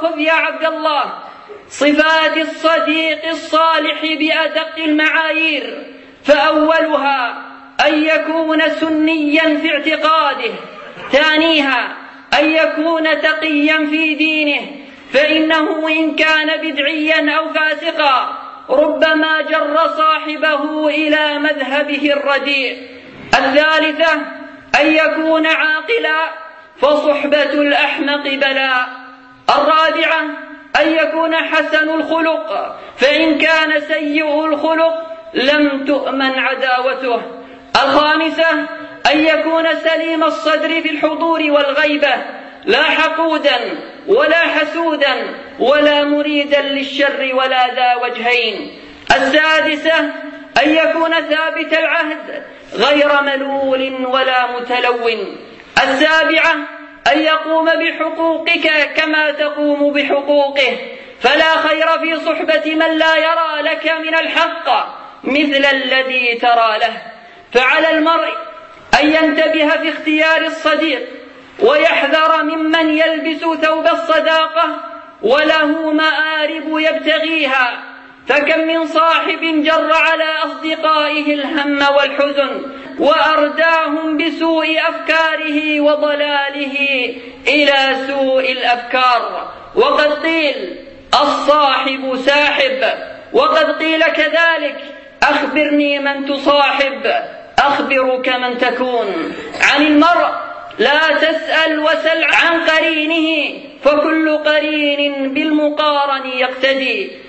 وخذ يا عبد الله صفات الصديق الصالح بأدق المعايير، فأولها أن يكون سنيا في اعتقاده، ثانيها أن يكون تقيا في دينه، فإنه إن كان بدعيا أو فاسقا ربما جر صاحبه إلى مذهبه الرديء. الثالثة أن يكون عاقلا، فصحبة الأحمق بلاء. الرابعة أن يكون حسن الخلق، فإن كان سيء الخلق لم تؤمن عداوته. الخامسة أن يكون سليم الصدر في الحضور والغيبة، لا حقودا ولا حسودا ولا مريدا للشر ولا ذا وجهين. السادسة أن يكون ثابت العهد غير ملول ولا متلون. السابعة أن يقوم بحقوقك كما تقوم بحقوقه، فلا خير في صحبة من لا يرى لك من الحق مثل الذي ترى له. فعلى المرء أن ينتبه في اختيار الصديق ويحذر ممن يلبس ثوب الصداقة وله مآرب يبتغيها، فكم من صاحب جر على أصدقائه الهم والحزن وأرداهم بسوء أفكاره وضلاله إلى سوء الأفكار. وقد قيل الصاحب ساحب، وقد قيل كذلك أخبرني من تصاحب أخبرك من تكون. عن المرء لا تسأل وسل عن قرينه، فكل قرين بالمقارن يقتدي.